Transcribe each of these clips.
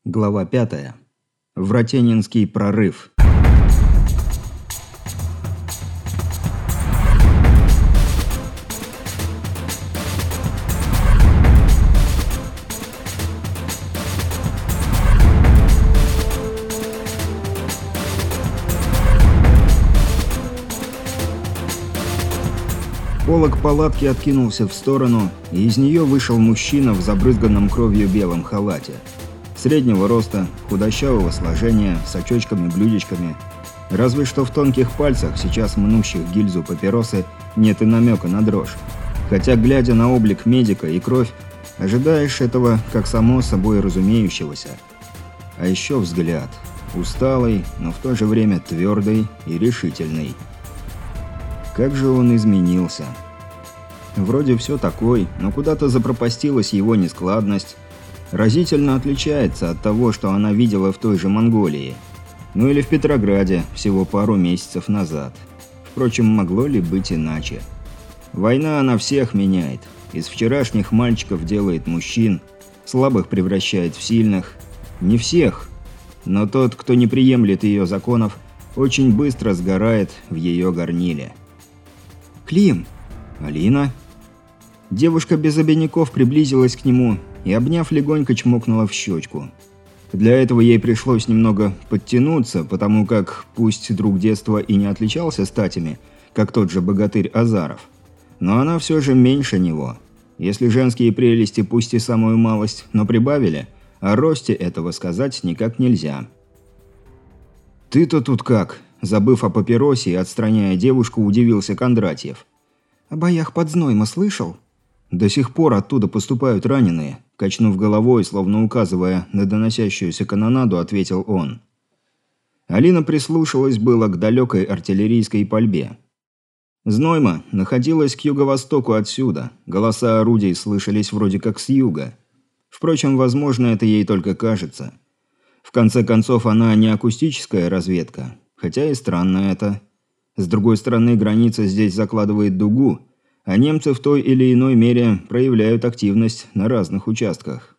Глава 5. Вратенинский прорыв. Полог палатки откинулся в сторону, и из нее вышел мужчина в забрызганном кровью белом халате. Среднего роста, худощавого сложения, с очочками-блюдечками. Разве что в тонких пальцах, сейчас мнущих гильзу папиросы, нет и намека на дрожь. Хотя, глядя на облик медика и кровь, ожидаешь этого как само собой разумеющегося. А еще взгляд. Усталый, но в то же время твердый и решительный. Как же он изменился. Вроде все такой, но куда-то запропастилась его нескладность. Разительно отличается от того, что она видела в той же Монголии. Ну или в Петрограде всего пару месяцев назад. Впрочем, могло ли быть иначе? Война она всех меняет. Из вчерашних мальчиков делает мужчин, слабых превращает в сильных. Не всех, но тот, кто не приемлет ее законов, очень быстро сгорает в ее горниле. «Клим!» «Алина?» Девушка без обиняков приблизилась к нему и, обняв, легонько чмокнула в щечку. Для этого ей пришлось немного подтянуться, потому как, пусть друг детства и не отличался статями, как тот же богатырь Азаров, но она все же меньше него. Если женские прелести пусть и самую малость, но прибавили, о росте этого сказать никак нельзя. «Ты-то тут как?» – забыв о папиросе и отстраняя девушку, удивился Кондратьев. «О боях под Зноймо слышал?» «До сих пор оттуда поступают раненые», – качнув головой, словно указывая на доносящуюся канонаду, ответил он. Алина прислушалась было к далекой артиллерийской пальбе. Зноймо находилась к юго-востоку отсюда, голоса орудий слышались вроде как с юга. Впрочем, возможно, это ей только кажется. В конце концов, она не акустическая разведка, хотя и странно это. С другой стороны, граница здесь закладывает дугу, а немцы в той или иной мере проявляют активность на разных участках.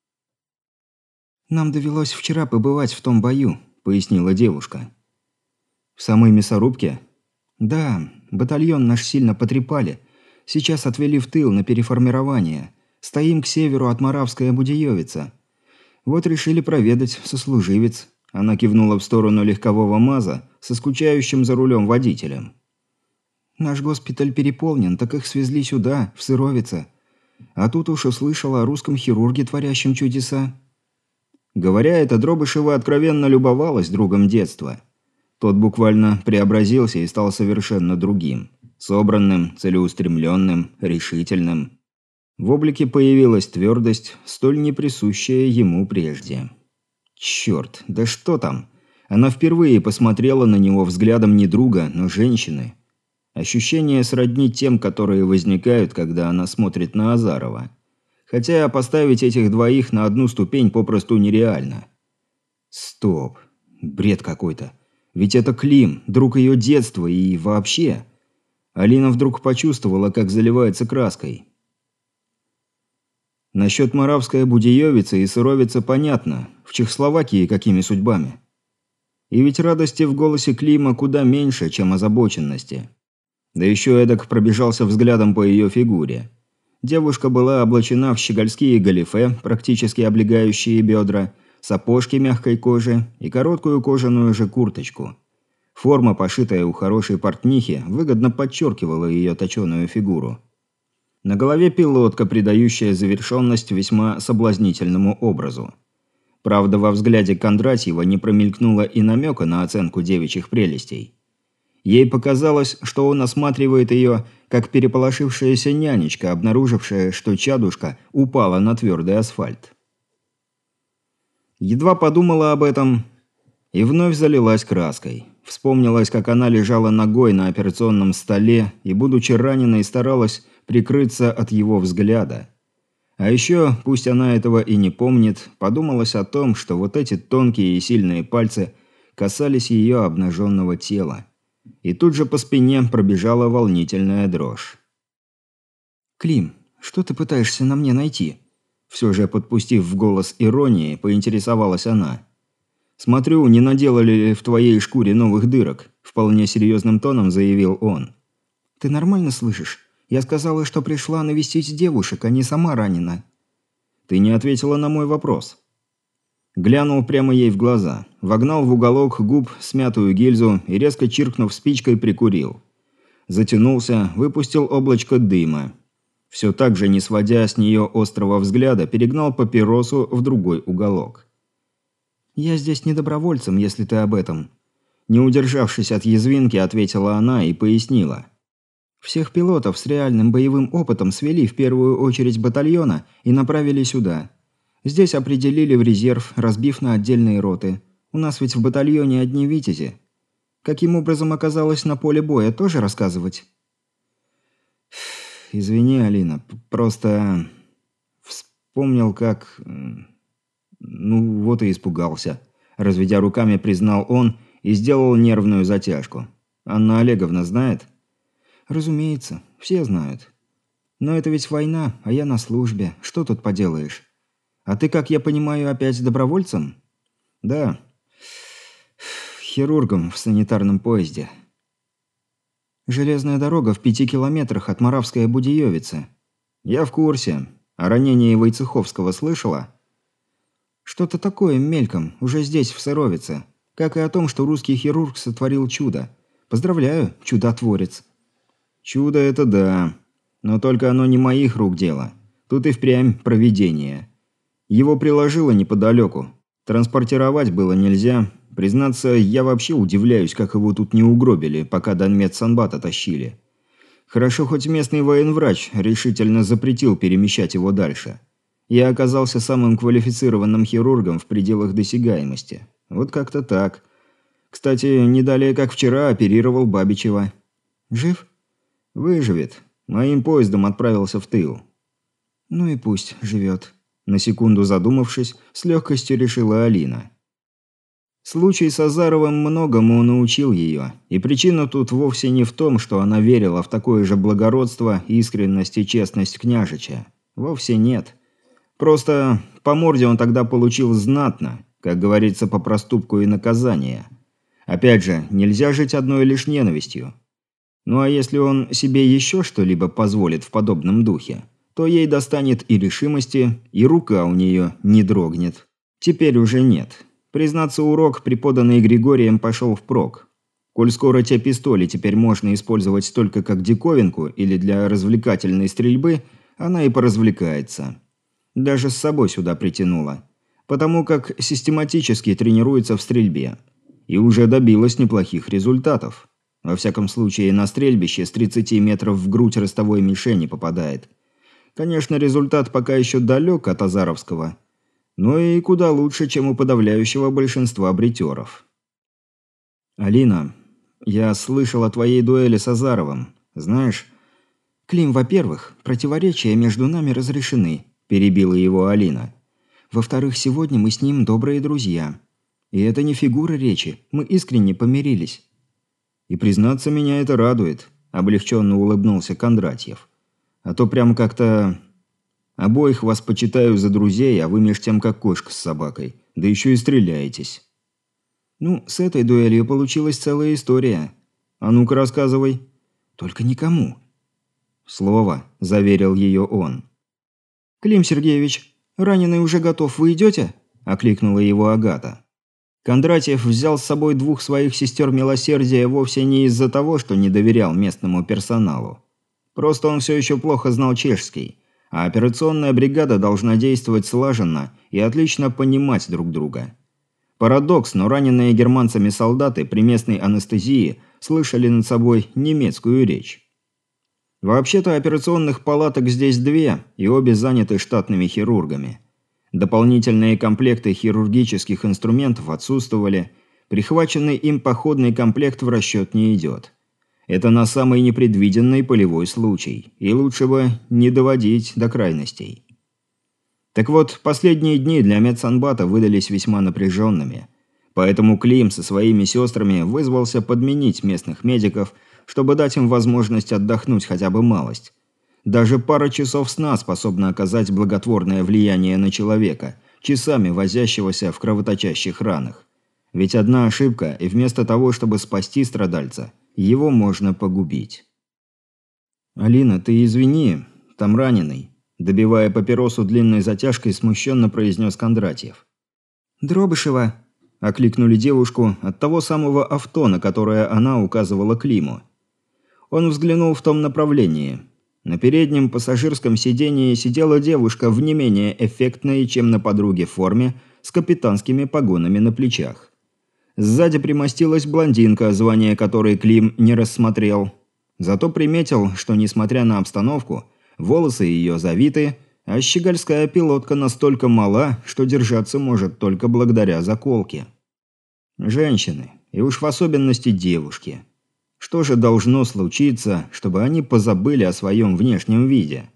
«Нам довелось вчера побывать в том бою», – пояснила девушка. «В самой мясорубке?» «Да, батальон наш сильно потрепали. Сейчас отвели в тыл на переформирование. Стоим к северу от Моравская-Будеевица. Вот решили проведать сослуживец». Она кивнула в сторону легкового МАЗа со скучающим за рулем водителем. «Наш госпиталь переполнен, так их свезли сюда, в Сыровице. А тут уж услышала о русском хирурге, творящем чудеса». Говоря это, Дробышева откровенно любовалась другом детства. Тот буквально преобразился и стал совершенно другим. Собранным, целеустремленным, решительным. В облике появилась твердость, столь неприсущая ему прежде. Черт, да что там? Она впервые посмотрела на него взглядом не друга, но женщины. Ощущения сродни тем, которые возникают, когда она смотрит на Азарова. Хотя поставить этих двоих на одну ступень попросту нереально. Стоп. Бред какой-то. Ведь это Клим, друг ее детства и вообще. Алина вдруг почувствовала, как заливается краской. Насчет Моравская-Будеевица и Сыровица понятно. В Чехословакии какими судьбами? И ведь радости в голосе Клима куда меньше, чем озабоченности. Да еще эдак пробежался взглядом по ее фигуре. Девушка была облачена в щегольские галифе, практически облегающие бедра, сапожки мягкой кожи и короткую кожаную же курточку. Форма, пошитая у хорошей портнихи, выгодно подчеркивала ее точеную фигуру. На голове пилотка, придающая завершенность весьма соблазнительному образу. Правда, во взгляде Кондратьева не промелькнуло и намека на оценку девичьих прелестей. Ей показалось, что он осматривает ее, как переполошившаяся нянечка, обнаружившая, что чадушка упала на твердый асфальт. Едва подумала об этом и вновь залилась краской. Вспомнилось, как она лежала ногой на операционном столе и, будучи раненой, старалась прикрыться от его взгляда. А еще, пусть она этого и не помнит, подумалось о том, что вот эти тонкие и сильные пальцы касались ее обнаженного тела. И тут же по спине пробежала волнительная дрожь. «Клим, что ты пытаешься на мне найти?» Все же подпустив в голос иронии, поинтересовалась она. «Смотрю, не наделали ли в твоей шкуре новых дырок?» – вполне серьезным тоном заявил он. «Ты нормально слышишь? Я сказала, что пришла навестить девушек, а не сама ранена». «Ты не ответила на мой вопрос». Глянул прямо ей в глаза, вогнал в уголок губ смятую гильзу и, резко чиркнув спичкой, прикурил. Затянулся, выпустил облачко дыма. Все так же, не сводя с нее острого взгляда, перегнал папиросу в другой уголок. «Я здесь не добровольцем, если ты об этом». Не удержавшись от язвинки, ответила она и пояснила. «Всех пилотов с реальным боевым опытом свели в первую очередь батальона и направили сюда. Здесь определили в резерв, разбив на отдельные роты. У нас ведь в батальоне одни витязи. Каким образом оказалось на поле боя, тоже рассказывать?» «Извини, Алина, просто вспомнил, как... Ну, вот и испугался». Разведя руками, признал он и сделал нервную затяжку. «Анна Олеговна знает?» «Разумеется, все знают. Но это ведь война, а я на службе. Что тут поделаешь? А ты, как я понимаю, опять добровольцем?» «Да. Хирургом в санитарном поезде». «Железная дорога в 5 километрах от Моравская-Будеевица». «Я в курсе. О ранении Войцеховского слышала?» «Что-то такое мельком, уже здесь, в Сыровице. Как и о том, что русский хирург сотворил чудо. Поздравляю, чудотворец». «Чудо это да. Но только оно не моих рук дело. Тут и впрямь провидение. Его приложило неподалеку. Транспортировать было нельзя. Признаться, я вообще удивляюсь, как его тут не угробили, пока до медсанбата тащили. Хорошо, хоть местный военврач решительно запретил перемещать его дальше. Я оказался самым квалифицированным хирургом в пределах досягаемости. Вот как-то так. Кстати, не далее как вчера оперировал Бабичева». «Жив?» «Выживет. Моим поездом отправился в тыл». «Ну и пусть живет». На секунду задумавшись, с легкостью решила Алина. Случай с Азаровым многому научил ее, и причина тут вовсе не в том, что она верила в такое же благородство, искренность и честность княжича. Вовсе нет. Просто по морде он тогда получил знатно, как говорится, по проступку и наказания. Опять же, нельзя жить одной лишь ненавистью. Ну а если он себе еще что-либо позволит в подобном духе, то ей достанет и решимости, и рука у нее не дрогнет. Теперь уже нет. Признаться, урок, преподанный Григорием, пошел впрок. Коль скоро те пистоли теперь можно использовать только как диковинку или для развлекательной стрельбы, она и поразвлекается. Даже с собой сюда притянула. Потому как систематически тренируется в стрельбе. И уже добилась неплохих результатов. Во всяком случае, на стрельбище с 30 метров в грудь ростовой мишени попадает. Конечно, результат пока еще далек от Азаровского, но и куда лучше, чем у подавляющего большинства бритеров. «Алина, я слышал о твоей дуэли с Азаровым. Знаешь...» «Клим, во-первых, противоречия между нами разрешены», – перебила его Алина. «Во-вторых, сегодня мы с ним добрые друзья. И это не фигура речи, мы искренне помирились». «И признаться, меня это радует», – облегченно улыбнулся Кондратьев. «А то прям как-то... Обоих вас почитаю за друзей, а вы меж тем как кошка с собакой. Да еще и стреляетесь». «Ну, с этой дуэлью получилась целая история». «А ну-ка рассказывай». «Только никому». «Слово», – заверил ее он. «Клим Сергеевич, раненый уже готов, вы идете?» – окликнула его Агата. Кондратьев взял с собой 2 своих сестер милосердия вовсе не из-за того, что не доверял местному персоналу. Просто он все еще плохо знал чешский, а операционная бригада должна действовать слаженно и отлично понимать друг друга. Парадокс, но раненые германцами солдаты при местной анестезии слышали над собой немецкую речь. Вообще-то операционных палаток здесь 2, и обе заняты штатными хирургами. Дополнительные комплекты хирургических инструментов отсутствовали, прихваченный им походный комплект в расчет не идет. Это на самый непредвиденный полевой случай, и лучше бы не доводить до крайностей. Так вот, последние дни для медсанбата выдались весьма напряженными, поэтому Клим со своими сестрами вызвался подменить местных медиков, чтобы дать им возможность отдохнуть хотя бы малость. Даже пара часов сна способна оказать благотворное влияние на человека, часами возящегося в кровоточащих ранах. Ведь одна ошибка, и вместо того, чтобы спасти страдальца, его можно погубить. «Алина, ты извини, там раненый», – добивая папиросу длинной затяжкой, смущенно произнес Кондратьев. «Дробышева!» – окликнули девушку от того самого авто, на которое она указывала Климу. Он взглянул в том направлении. На переднем пассажирском сидении сидела девушка в не менее эффектной, чем на подруге форме, с капитанскими погонами на плечах. Сзади примостилась блондинка, звание которой Клим не рассмотрел. Зато приметил, что, несмотря на обстановку, волосы ее завиты, а щегольская пилотка настолько мала, что держаться может только благодаря заколке. Женщины, и уж в особенности девушки. Что же должно случиться, чтобы они позабыли о своем внешнем виде?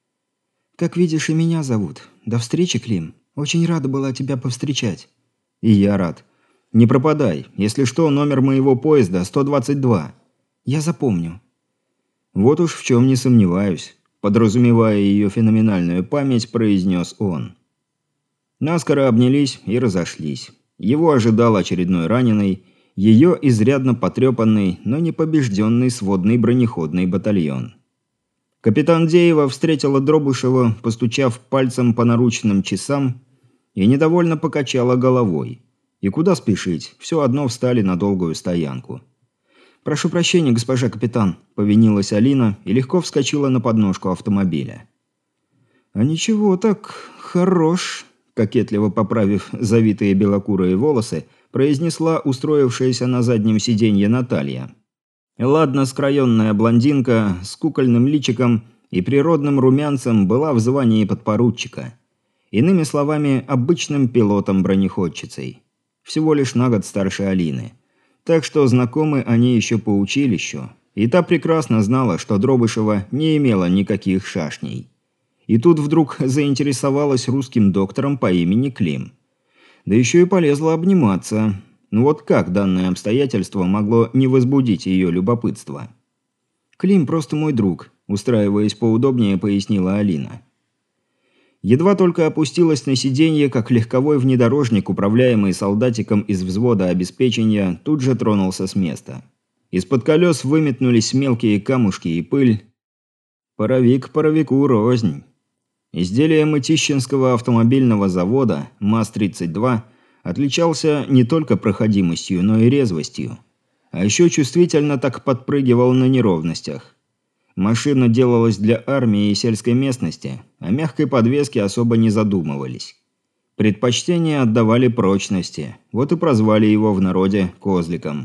«Как видишь, и меня зовут. До встречи, Клим. Очень рада была тебя повстречать». «И я рад. Не пропадай. Если что, номер моего поезда 122. Я запомню». «Вот уж в чем не сомневаюсь», – подразумевая ее феноменальную память, произнес он. Наскоро обнялись и разошлись. Его ожидал очередной раненый, ее изрядно потрепанный, но не побежденный сводный бронеходный батальон. Капитан Деева встретила Дробышева, постучав пальцем по наручным часам, и недовольно покачала головой. И куда спешить, все одно встали на долгую стоянку. «Прошу прощения, госпожа капитан», – повинилась Алина и легко вскочила на подножку автомобиля. «А ничего так хорош», – кокетливо поправив завитые белокурые волосы, произнесла устроившаяся на заднем сиденье Наталья. Ладно скроенная блондинка с кукольным личиком и природным румянцем была в звании подпоручика. Иными словами, обычным пилотом-бронеходчицей. Всего лишь на год старше Алины. Так что знакомы они еще по училищу, и та прекрасно знала, что Дробышева не имела никаких шашней. И тут вдруг заинтересовалась русским доктором по имени Клим. Да еще и полезла обниматься. Ну вот как данное обстоятельство могло не возбудить ее любопытство? «Клим просто мой друг», – устраиваясь поудобнее, пояснила Алина. Едва только опустилась на сиденье, как легковой внедорожник, управляемый солдатиком из взвода обеспечения, тут же тронулся с места. Из-под колес выметнулись мелкие камушки и пыль. Паровик паровику рознь. Изделие Мытищинского автомобильного завода МАЗ-32 отличался не только проходимостью, но и резвостью. А еще чувствительно так подпрыгивал на неровностях. Машина делалась для армии и сельской местности, о мягкой подвеске особо не задумывались. Предпочтение отдавали прочности, вот и прозвали его в народе «козликом».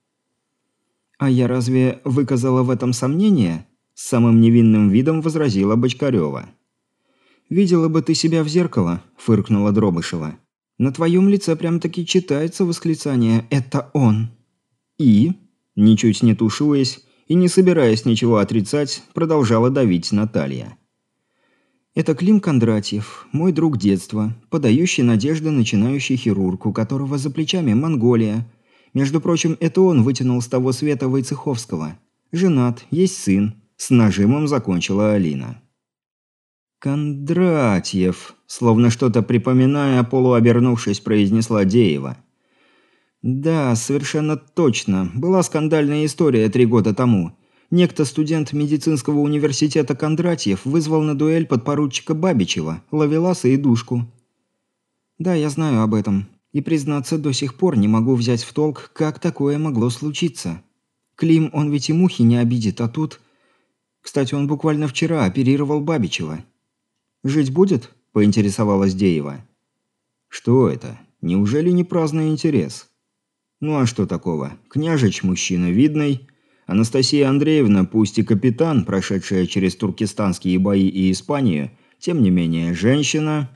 «А я разве выказала в этом сомнение?» – с самым невинным видом возразила Бочкарева. «Видела бы ты себя в зеркало», – фыркнула Дробышева. «На твоем лице прям-таки читается восклицание «это он». И, ничуть не тушуясь и не собираясь ничего отрицать, продолжала давить Наталья. «Это Клим Кондратьев, мой друг детства, подающий надежды начинающий хирург, у которого за плечами Монголия. Между прочим, это он вытянул с того света Войцеховского. Женат, есть сын», – с нажимом закончила Алина. «Кондратьев», словно что-то припоминая, полуобернувшись, произнесла Деева. «Да, совершенно точно. Была скандальная история 3 года тому. Некто студент медицинского университета Кондратьев вызвал на дуэль подпоручика Бабичева, Ловеласа и Душку». «Да, я знаю об этом. И, признаться, до сих пор не могу взять в толк, как такое могло случиться. Клим, он ведь и мухи не обидит, а тут... Кстати, он буквально вчера оперировал Бабичева». «Жить будет?» – поинтересовалась Деева. «Что это? Неужели не праздный интерес?» «Ну а что такого? Княжич мужчина видный. Анастасия Андреевна, пусть и капитан, прошедшая через туркестанские бои и Испанию, тем не менее женщина.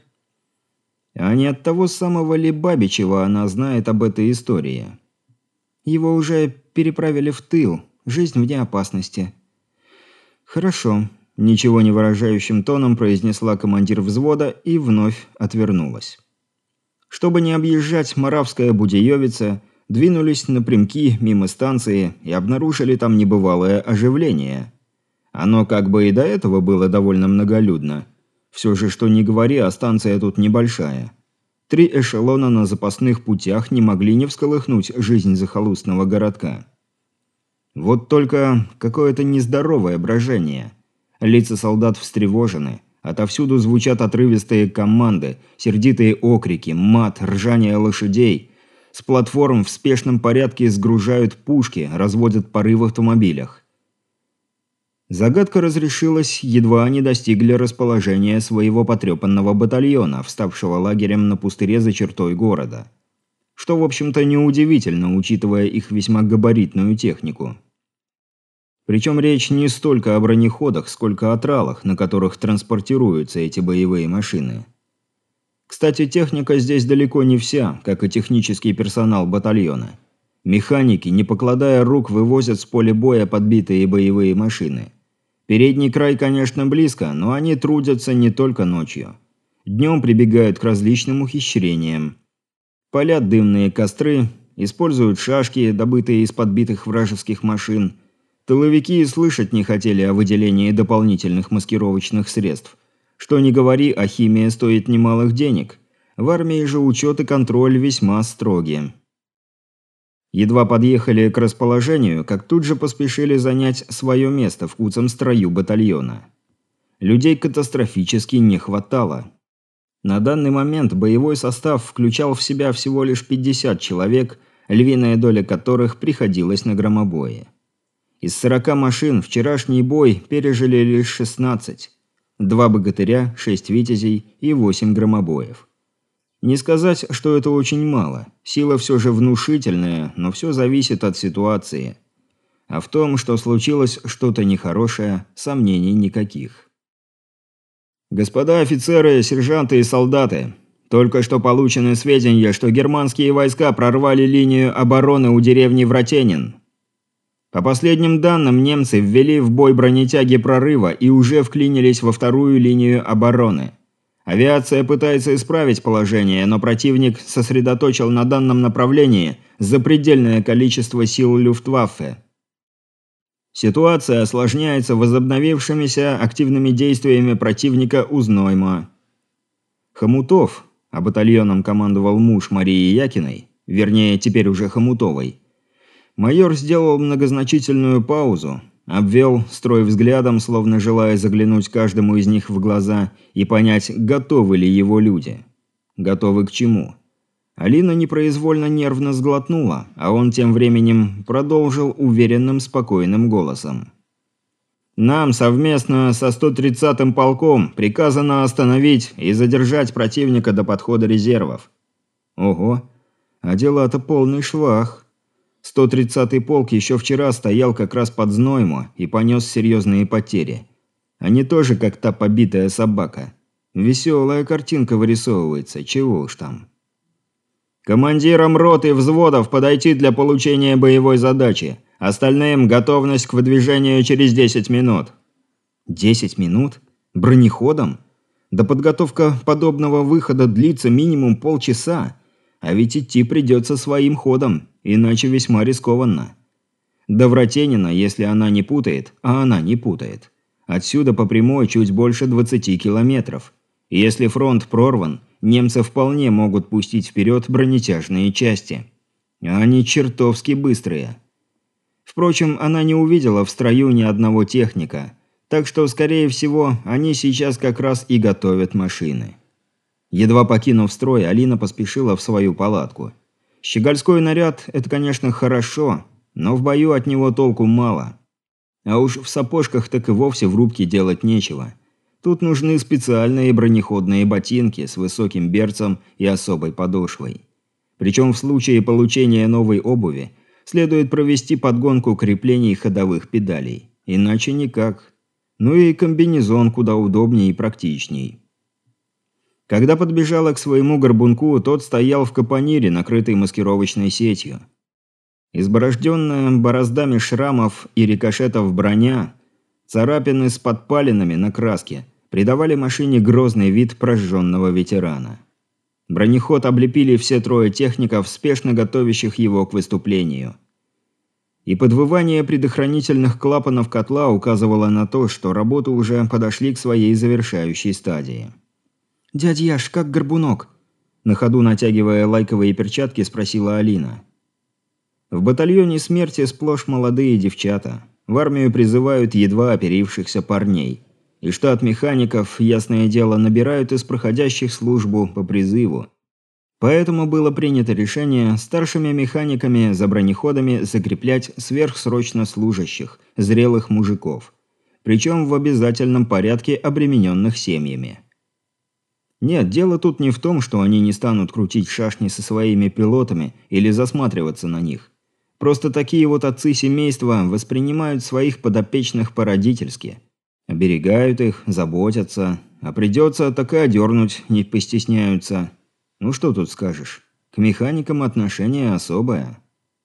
А не от того самого ли Бабичева она знает об этой истории?» «Его уже переправили в тыл. Жизнь вне опасности». «Хорошо», – ничего не выражающим тоном произнесла командир взвода и вновь отвернулась. Чтобы не объезжать Моравская Будеевица, двинулись напрямки мимо станции и обнаружили там небывалое оживление. Оно как бы и до этого было довольно многолюдно. Все же, что ни говори, а станция тут небольшая. 3 эшелона на запасных путях не могли не всколыхнуть жизнь захолустного городка. Вот только какое-то нездоровое брожение. Лица солдат встревожены. Отовсюду звучат отрывистые команды, сердитые окрики, мат, ржание лошадей. С платформ в спешном порядке сгружают пушки, разводят пары в автомобилях. Загадка разрешилась, едва они достигли расположения своего потрепанного батальона, вставшего лагерем на пустыре за чертой города. Что, в общем-то, неудивительно, учитывая их весьма габаритную технику. Причем речь не столько о бронеходах, сколько о тралах, на которых транспортируются эти боевые машины. Кстати, техника здесь далеко не вся, как и технический персонал батальона. Механики, не покладая рук, вывозят с поля боя подбитые боевые машины. Передний край, конечно, близко, но они трудятся не только ночью. Днем прибегают к различным ухищрениям. Палят дымные костры, используют шашки, добытые из подбитых вражеских машин. Тыловики и слышать не хотели о выделении дополнительных маскировочных средств. Что ни говори, а химия стоит немалых денег. В армии же учет и контроль весьма строгие. Едва подъехали к расположению, как тут же поспешили занять свое место в куцом строю батальона. Людей катастрофически не хватало. На данный момент боевой состав включал в себя всего лишь 50 человек, львиная доля которых приходилась на громобое. Из 40 машин вчерашний бой пережили лишь 16. 2 богатыря, 6 витязей и 8 громобоев. Не сказать, что это очень мало. Сила все же внушительная, но все зависит от ситуации. А в том, что случилось что-то нехорошее, сомнений никаких. Господа офицеры, сержанты и солдаты, только что получены сведения, что германские войска прорвали линию обороны у деревни Вратенин. По последним данным, немцы ввели в бой бронетяги прорыва и уже вклинились во вторую линию обороны. Авиация пытается исправить положение, но противник сосредоточил на данном направлении запредельное количество сил Люфтваффе. Ситуация осложняется возобновившимися активными действиями противника у Знойма. Хомутов, а батальоном командовал муж Марии Якиной, вернее, теперь уже Хомутовой. Майор сделал многозначительную паузу, обвел строй взглядом, словно желая заглянуть каждому из них в глаза и понять, готовы ли его люди. Готовы к чему? Алина непроизвольно нервно сглотнула, а он тем временем продолжил уверенным, спокойным голосом. «Нам совместно со 130-м полком приказано остановить и задержать противника до подхода резервов». Ого, а дела-то полный швах. 130-й полк еще вчера стоял как раз под Зноймо и понес серьезные потери. Они тоже как та побитая собака. Веселая картинка вырисовывается, чего уж там. «Командирам рот и взводов подойти для получения боевой задачи. Остальным готовность к выдвижению через 10 минут». 10 минут? Бронеходом? Да подготовка подобного выхода длится минимум полчаса. А ведь идти придется своим ходом, иначе весьма рискованно. До Вратенина, если она не путает, а она не путает. Отсюда по прямой чуть больше 20 километров. И если фронт прорван, немцы вполне могут пустить вперед бронетяжные части. А они чертовски быстрые. Впрочем, она не увидела в строю ни одного техника, так что, скорее всего, они сейчас как раз и готовят машины. Едва покинув строй, Алина поспешила в свою палатку. Щегольской наряд – это, конечно, хорошо, но в бою от него толку мало. А уж в сапожках так и вовсе в рубке делать нечего. Тут нужны специальные бронеходные ботинки с высоким берцем и особой подошвой. Причем в случае получения новой обуви следует провести подгонку креплений ходовых педалей. Иначе никак. Ну и комбинезон куда удобнее и практичней. Когда подбежала к своему горбунку, тот стоял в капонире, накрытой маскировочной сетью. Изборожденная бороздами шрамов и рикошетов броня, царапины с подпалинами на краске придавали машине грозный вид прожженного ветерана. Бронеход облепили все трое техников, спешно готовящих его к выступлению. И подвывание предохранительных клапанов котла указывало на то, что работы уже подошли к своей завершающей стадии. «Дядя Яш, как горбунок?» На ходу натягивая лайковые перчатки, спросила Алина. В батальоне смерти сплошь молодые девчата. В армию призывают едва оперившихся парней. И штат механиков, ясное дело, набирают из проходящих службу по призыву. Поэтому было принято решение старшими механиками за бронеходами закреплять сверхсрочно служащих, зрелых мужиков. Причем в обязательном порядке обремененных семьями. Нет, дело тут не в том, что они не станут крутить шашни со своими пилотами или засматриваться на них. Просто такие вот отцы семейства воспринимают своих подопечных по-родительски. Оберегают их, заботятся. А придется, так и одернуть не постесняются. Ну что тут скажешь? К механикам отношение особое.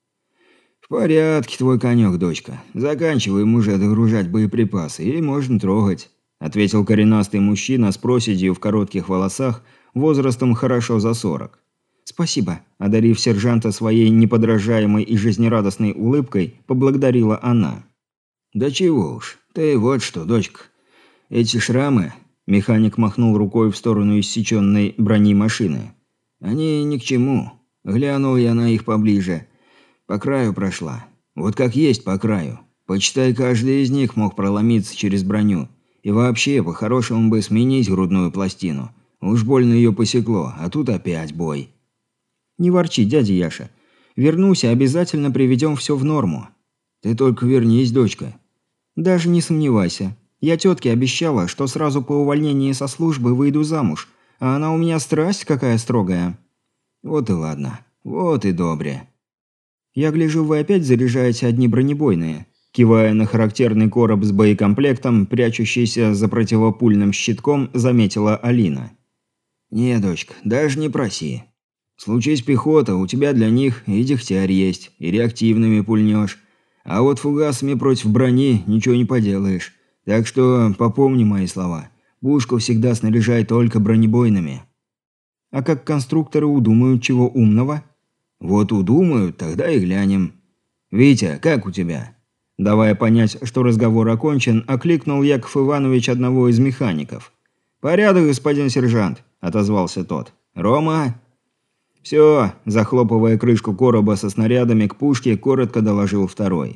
«В порядке твой конек, дочка. Заканчиваем уже догружать боеприпасы, и можно трогать», ответил коренастый мужчина с проседью в коротких волосах, возрастом хорошо за 40. «Спасибо», – одарив сержанта своей неподражаемой и жизнерадостной улыбкой, поблагодарила она. «Да чего уж. Ты вот что, дочка. Эти шрамы...» – механик махнул рукой в сторону иссеченной брони машины. «Они ни к чему. Глянул я на их поближе. По краю прошла. Вот как есть по краю. Почитай, каждый из них мог проломиться через броню. И вообще, по-хорошему бы сменить грудную пластину. Уж больно ее посекло, а тут опять бой». «Не ворчи, дядя Яша. Вернусь и обязательно приведем все в норму». «Ты только вернись, дочка». «Даже не сомневайся. Я тетке обещала, что сразу по увольнении со службы выйду замуж. А она у меня страсть какая строгая». «Вот и ладно. Вот и добре». «Я гляжу, вы опять заряжаете одни бронебойные», кивая на характерный короб с боекомплектом, прячущийся за противопульным щитком, заметила Алина. «Не, дочка, даже не проси. Случись пехота, у тебя для них и дегтярь есть, и реактивными пульнешь. А вот фугасами против брони ничего не поделаешь. Так что попомни мои слова. Пушку всегда снаряжай только бронебойными». «А как конструкторы удумают чего умного?» «Вот удумают, тогда и глянем. Витя, как у тебя?» Давая понять, что разговор окончен, окликнул Яков Иванович одного из механиков. «Порядок, господин сержант», – отозвался тот. «Рома?» «Все», – захлопывая крышку короба со снарядами к пушке, коротко доложил второй.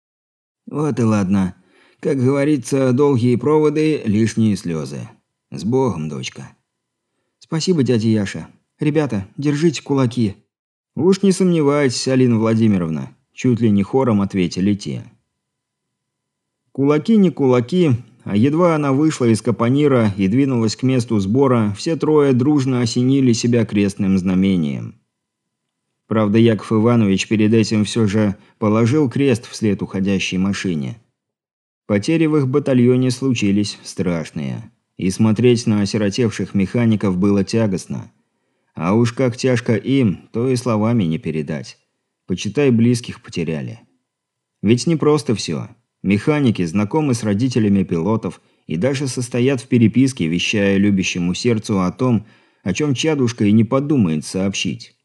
«Вот и ладно. Как говорится, долгие проводы, лишние слезы. С Богом, дочка». «Спасибо, дядя Яша. Ребята, держите кулаки». «Уж не сомневайтесь, Алина Владимировна», – чуть ли не хором ответили те. Кулаки не кулаки, а едва она вышла из капонира и двинулась к месту сбора, все трое дружно осенили себя крестным знамением. Правда, Яков Иванович перед этим все же положил крест вслед уходящей машине. Потери в их батальоне случились страшные, и смотреть на осиротевших механиков было тягостно. А уж как тяжко им, то и словами не передать. Почитай, близких потеряли. Ведь не просто все. Механики знакомы с родителями пилотов и даже состоят в переписке, вещая любящему сердцу о том, о чем чадушка и не подумает сообщить.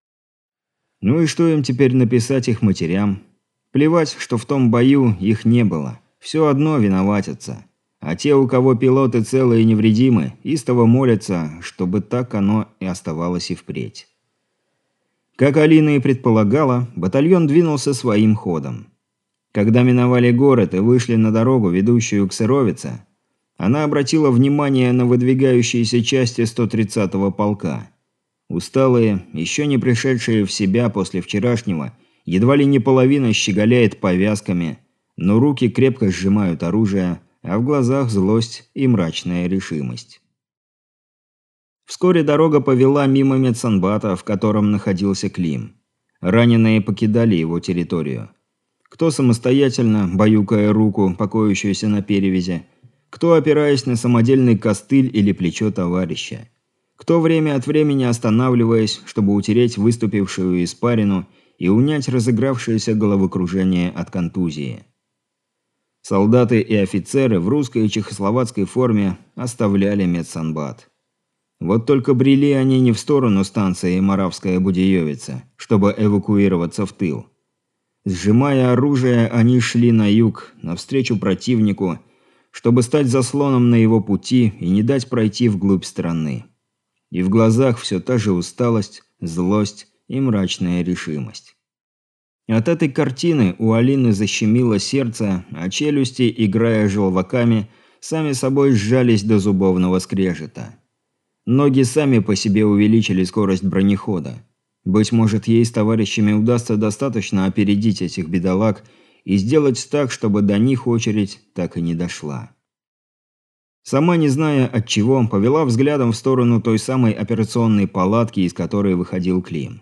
Ну и что им теперь написать их матерям? Плевать, что в том бою их не было. Все одно виноватятся. А те, у кого пилоты целы и невредимы, истово молятся, чтобы так оно и оставалось и впредь. Как Алина и предполагала, батальон двинулся своим ходом. Когда миновали город и вышли на дорогу, ведущую к Сыровице, она обратила внимание на выдвигающиеся части 130-го полка. Усталые, еще не пришедшие в себя после вчерашнего, едва ли не половина щеголяет повязками, но руки крепко сжимают оружие, а в глазах злость и мрачная решимость. Вскоре дорога повела мимо медсанбата, в котором находился Клим. Раненые покидали его территорию. Кто самостоятельно, баюкая руку, покоящуюся на перевязи, кто опираясь на самодельный костыль или плечо товарища, кто время от времени останавливаясь, чтобы утереть выступившую испарину и унять разыгравшееся головокружение от контузии. Солдаты и офицеры в русской и чехословацкой форме оставляли медсанбат. Вот только брели они не в сторону станции Моравская Будеевица, чтобы эвакуироваться в тыл. Сжимая оружие, они шли на юг, навстречу противнику, чтобы стать заслоном на его пути и не дать пройти вглубь страны. И в глазах все та же усталость, злость и мрачная решимость. От этой картины у Алины защемило сердце, а челюсти, играя желваками, сами собой сжались до зубовного скрежета. Ноги сами по себе увеличили скорость бронехода. Быть может, ей с товарищами удастся достаточно опередить этих бедолаг и сделать так, чтобы до них очередь так и не дошла. Сама не зная от чего, повела взглядом в сторону той самой операционной палатки, из которой выходил Клим.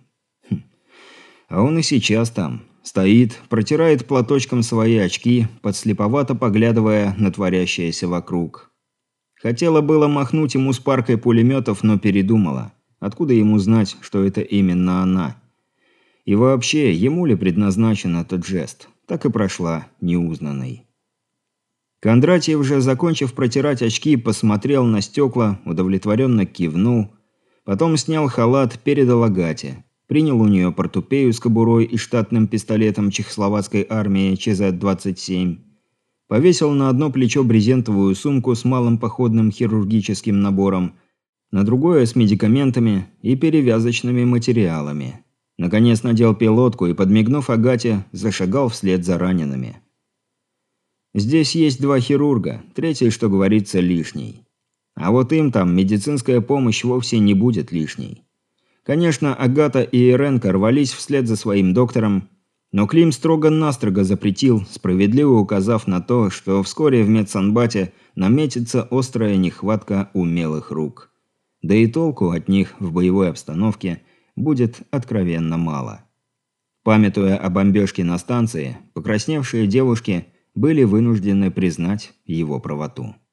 А он и сейчас там. Стоит, протирает платочком свои очки, подслеповато поглядывая на творящееся вокруг. Хотела было махнуть ему с паркой пулеметов, но передумала. Откуда ему знать, что это именно она? И вообще, ему ли предназначен этот жест? Так и прошла неузнанной. Кондратьев же, закончив протирать очки, посмотрел на стекла, удовлетворенно кивнул. Потом снял халат, передал Агате. Принял у нее портупею с кобурой и штатным пистолетом чехословацкой армии ЧЗ-27. Повесил на одно плечо брезентовую сумку с малым походным хирургическим набором, на другое с медикаментами и перевязочными материалами. Наконец надел пилотку и, подмигнув Агате, зашагал вслед за ранеными. Здесь есть 2 хирурга, третий, что говорится, лишний. А вот им там медицинская помощь вовсе не будет лишней. Конечно, Агата и Иренка рвались вслед за своим доктором, но Клим строго-настрого запретил, справедливо указав на то, что вскоре в медсанбате наметится острая нехватка умелых рук. Да и толку от них в боевой обстановке будет откровенно мало. Памятуя о бомбежке на станции, покрасневшие девушки были вынуждены признать его правоту.